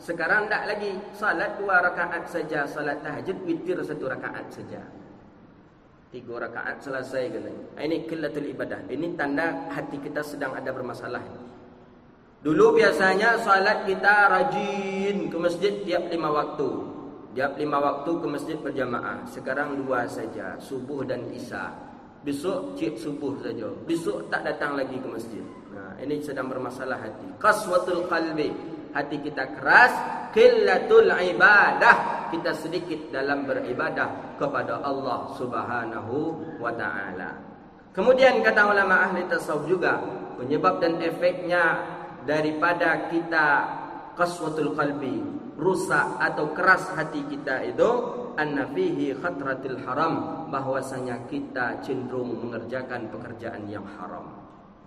Sekarang tak lagi. Salat 2 rakaat saja. Salat tahajud witir 1 rakaat saja. 3 rakaat selesai katanya. Ini qillatul ibadah. Ini tanda hati kita sedang ada bermasalah. Dulu biasanya salat kita rajin ke masjid tiap 5 waktu. Tiap 5 waktu ke masjid berjamaah. Sekarang 2 saja, subuh dan isya. Besok cik subuh saja. Besok tak datang lagi ke masjid. Nah, ini sedang bermasalah hati. Qaswatul qalbi. Hati kita keras. Qillatul ibadah. Kita sedikit dalam beribadah kepada Allah Subhanahu wa ta'ala. Kemudian kata ulama ahli tasawuf juga, penyebab dan efeknya daripada kita qaswatul qalbi, rusak atau keras hati kita itu, anna fihi khatratil haram, bahwasanya kita cenderung mengerjakan pekerjaan yang haram.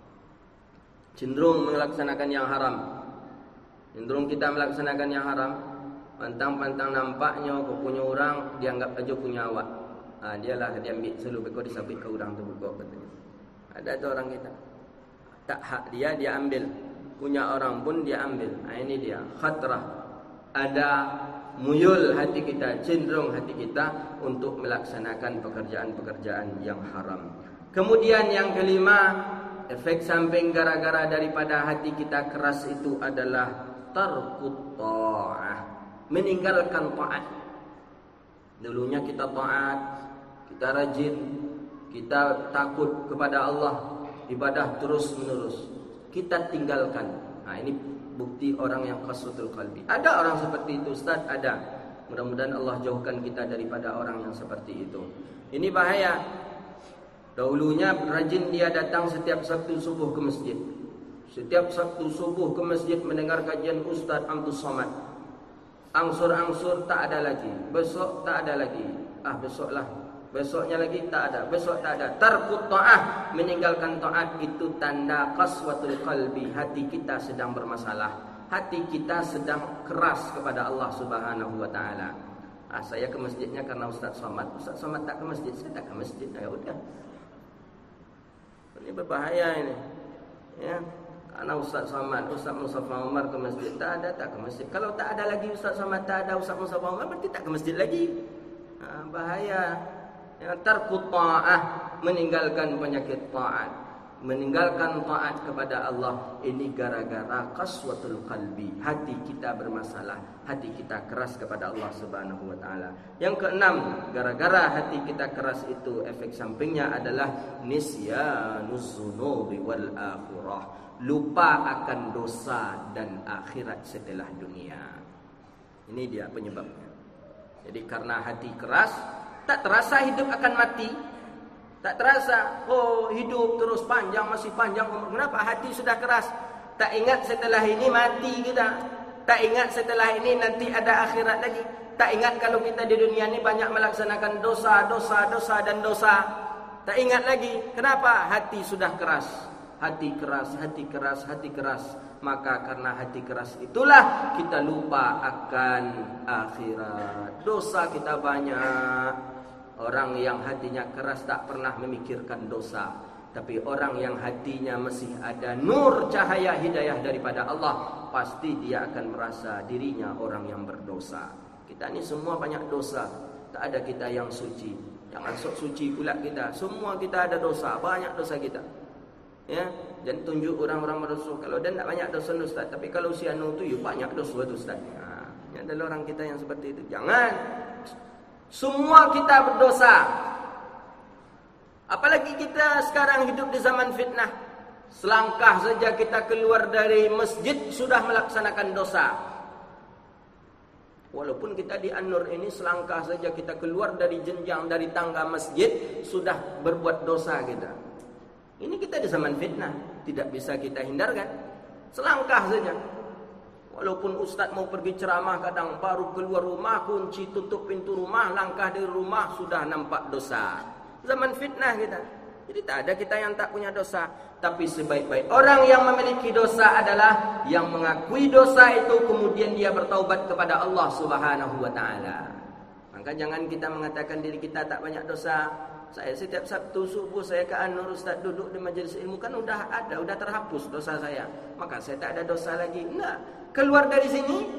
Cenderung melaksanakan yang haram. Cenderung kita melaksanakan yang haram. Pantang-pantang nampaknya kau punya orang, dianggap aja punya awak. Dialah dia ambil selalu kau disabit ke orang tu buka katanya. Ada tu orang kita. Tak hak dia ambil. Punya orang pun dia ambil. Ini dia khatrah. Ada muyul hati kita, cenderung hati kita untuk melaksanakan pekerjaan-pekerjaan yang haram. Kemudian yang kelima, efek samping gara-gara daripada hati kita keras itu adalah tarkut ta'ah, meninggalkan taat. Dulunya kita taat, kita rajin, kita takut kepada Allah, ibadah terus menerus. Kita tinggalkan. Ini bukti orang yang qaswatul qalbi. Ada orang seperti itu, Ustaz? Ada. Mudah-mudahan Allah jauhkan kita daripada orang yang seperti itu. Ini bahaya. Dahulunya rajin dia datang setiap Sabtu subuh ke masjid. Setiap Sabtu subuh ke masjid mendengar kajian Ustaz Abdul Somad. Angsur-angsur tak ada lagi. Besok tak ada lagi. Besoklah. Besoknya lagi tak ada. Besok tak ada. Tarkut ta'ah, meninggalkan taat, itu tanda qaswatul qalbi. Hati kita sedang bermasalah. Hati kita sedang keras kepada Allah Subhanahu wa ta'ala. Saya ke masjidnya karena Ustaz Somad. Ustaz Somad tak ke masjid, saya tak ke masjid. Ya udah. Ini berbahaya ini. Ya. Karena Ustaz Somad, Ustaz Mustafa Umar ke masjid, tak ke masjid. Kalau tak ada lagi Ustaz Somad, tak ada Ustaz Mustafa Umar, berarti tak ke masjid lagi. Bahaya. Ya, tarkut ta'ah, meninggalkan penyakit ta'at, meninggalkan taat kepada Allah. Ini gara-gara qaswatul qalbi, hati kita bermasalah, hati kita keras kepada Allah Subhanahu wa taala. Yang keenam, gara-gara hati kita keras itu, efek sampingnya adalah nisyanuz dzunubi wal akhirah, lupa akan dosa dan akhirat setelah dunia. Ini dia penyebabnya. Jadi karena hati keras, tak terasa hidup akan mati. Tak terasa, hidup terus panjang, masih panjang umur. Kenapa? Hati sudah keras. Tak ingat setelah ini mati kita. Tak ingat setelah ini nanti ada akhirat lagi. Tak ingat kalau kita di dunia ini banyak melaksanakan dosa. Tak ingat lagi. Kenapa? Hati sudah keras. Hati keras. Maka karena hati keras itulah kita lupa akan akhirat. Dosa kita banyak. Orang yang hatinya keras tak pernah memikirkan dosa. Tapi orang yang hatinya masih ada nur cahaya hidayah daripada Allah, pasti dia akan merasa dirinya orang yang berdosa. Kita ni semua banyak dosa. Tak ada kita yang suci. Jangan sok suci pula kita. Semua kita ada dosa. Banyak dosa kita. Ya, jangan tunjuk orang-orang berdosa. Kalau dia tak banyak dosa, Ustaz. Tapi kalau si anu tu, banyak dosa tu, Ustaz. Ini adalah orang kita yang seperti itu. Jangan. Semua kita berdosa. Apalagi kita sekarang hidup di zaman fitnah. Selangkah saja kita keluar dari masjid sudah melaksanakan dosa. Walaupun kita di An-Nur ini, selangkah saja kita keluar dari jenjang, dari tangga masjid, sudah berbuat dosa kita. Ini kita di zaman fitnah, tidak bisa kita hindarkan. Selangkah saja. Walaupun ustaz mau pergi ceramah, kadang baru keluar rumah, kunci tutup pintu rumah, langkah dari rumah sudah nampak dosa. Zaman fitnah kita. Jadi tak ada kita yang tak punya dosa. Tapi sebaik-baik orang yang memiliki dosa adalah yang mengakui dosa itu, kemudian dia bertaubat kepada Allah Subhanahu wa taala. Maka jangan kita mengatakan diri kita tak banyak dosa. Saya setiap Sabtu subuh saya ke An-Nur, Ustaz duduk di majlis ilmu, kan sudah terhapus dosa saya. Maka saya tak ada dosa lagi. Enggak. Keluar dari sini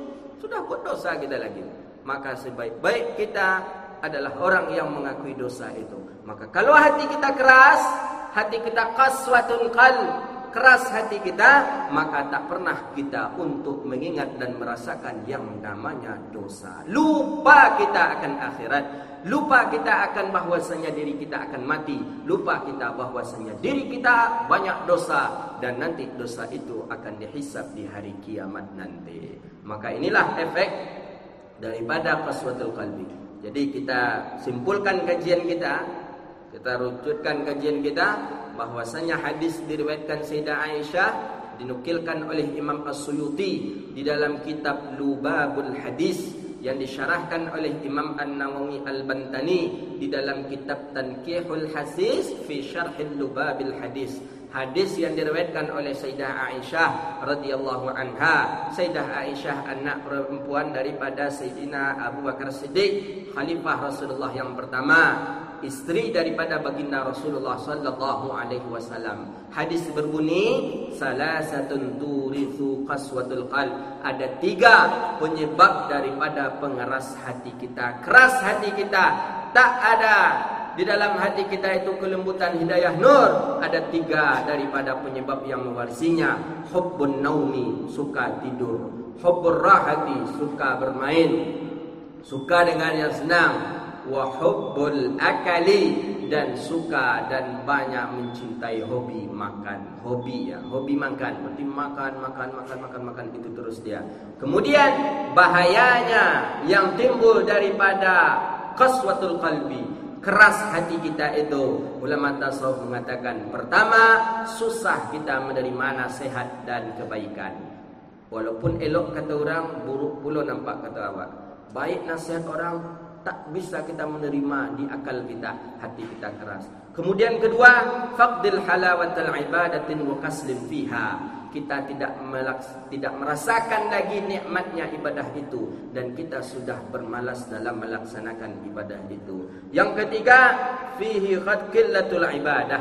sudah buat dosa kita lagi. Maka sebaik-baik kita adalah orang yang mengakui dosa itu. Maka kalau hati kita keras, hati kita qaswatun qalb, keras hati kita, maka tak pernah kita untuk mengingat dan merasakan yang namanya dosa. Lupa kita akan akhirat, lupa kita akan bahwasanya diri kita akan mati, lupa kita bahwasanya diri kita banyak dosa, dan nanti dosa itu akan dihisab di hari kiamat nanti. Maka inilah efek daripada qaswatul qalbi. Jadi kita simpulkan kajian kita rujukkan kajian kita, bahwasanya hadis diriwayatkan Sayyidah Aisyah, dinukilkan oleh Imam As-Suyuti di dalam kitab Lubabul Hadis, yang disyarahkan oleh Imam An-Nawawi Al-Bantani di dalam kitab Tankihul Hasis fi Syarhil Lubabil Hadis. Hadis yang diriwayatkan oleh Sayyidah Aisyah radhiyallahu anha. Sayyidah Aisyah anak perempuan daripada Sayyidina Abu Bakar Siddiq, khalifah Rasulullah yang pertama, istri daripada baginda Rasulullah sallallahu alaihi wasallam. Hadis berbunyi, salasatun turithu qaswatul qalb. Ada 3 penyebab daripada pengeras hati kita. Keras hati kita, tak ada di dalam hati kita itu kelembutan hidayah nur. Ada 3 daripada penyebab yang mewarisinya. Hubbun naumi, suka tidur. Hubbur rahati, suka bermain, suka dengan yang senang. Wa hubbul akali, dan suka dan banyak mencintai hobi makan. Hobi makan, berarti makan itu terus dia. Kemudian bahayanya yang timbul daripada qaswatul qalbi, keras hati kita itu, ulama tasawuf mengatakan, pertama, susah kita menerima nasihat dan kebaikan. Walaupun elok kata orang, buruk pula nampak kata awak. Baik nasihat orang, tak bisa kita menerima di akal kita, hati kita keras. Kemudian kedua, faqdil halawatal ibadatin wa kaslim fiha. Kita tidak merasakan lagi nikmatnya ibadah itu, dan kita sudah bermalas dalam melaksanakan ibadah itu. Yang ketiga, fihi qillatul ibadah,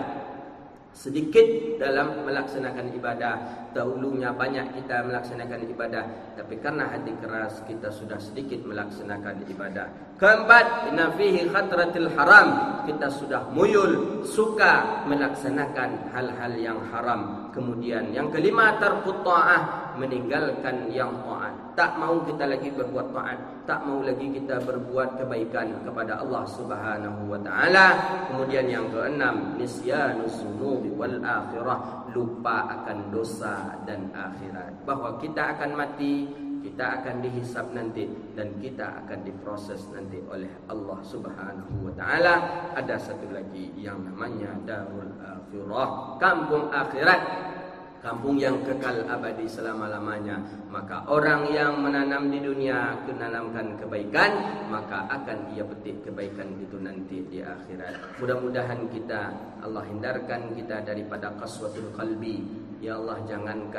sedikit dalam melaksanakan ibadah. Dahulunya banyak kita melaksanakan ibadah, tapi karena hati keras kita sudah sedikit melaksanakan ibadah. Keempat, inna fihi khatratil haram, kita sudah muyul, suka melaksanakan hal-hal yang haram. Kemudian yang kelima, tarkut ta'ah, meninggalkan yang taat. Tak mau kita lagi berbuat taat, tak mau lagi kita berbuat kebaikan kepada Allah Subhanahu wa taala. Kemudian yang keenam, nisyanus sunubi wal akhirah, lupa akan dosa dan akhirat. Bahwa kita akan mati, kita akan dihisab nanti, dan kita akan diproses nanti oleh Allah Subhanahu wa taala. Ada satu lagi yang namanya darul akhirah, kampung akhirat, kampung yang kekal abadi selama-lamanya. Maka orang yang menanam di dunia, menanamkan kebaikan, maka akan ia petik kebaikan itu nanti di akhirat. Mudah-mudahan kita, Allah hindarkan kita daripada qaswatul qalbi. Ya Allah, jangan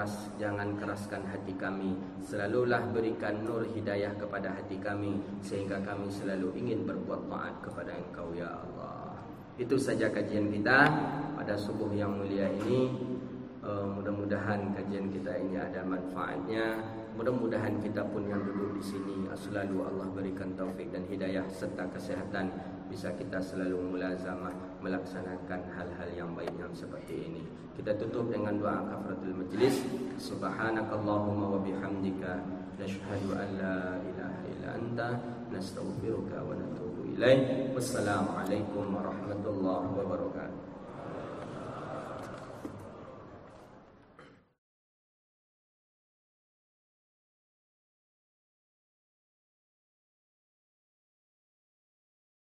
keraskan hati kami. Selalulah berikan nur hidayah kepada hati kami, sehingga kami selalu ingin berbuat taat kepada Engkau ya Allah. Itu saja kajian kita pada subuh yang mulia ini. Mudah-mudahan kajian kita ini ada manfaatnya. Mudah-mudahan kita pun yang duduk di sini selalu Allah berikan taufik dan hidayah serta kesehatan, bisa kita selalu mulazamah melaksanakan hal-hal yang baik yang seperti ini. Kita tutup dengan doa kafaratul majlis. Subhanakallahumma wa bihamdika, nashhadu an la ilaha illa anta, nastaghfiruka wa natubu ilaik. Wassalamualaikum warahmatullahi wabarakatuh.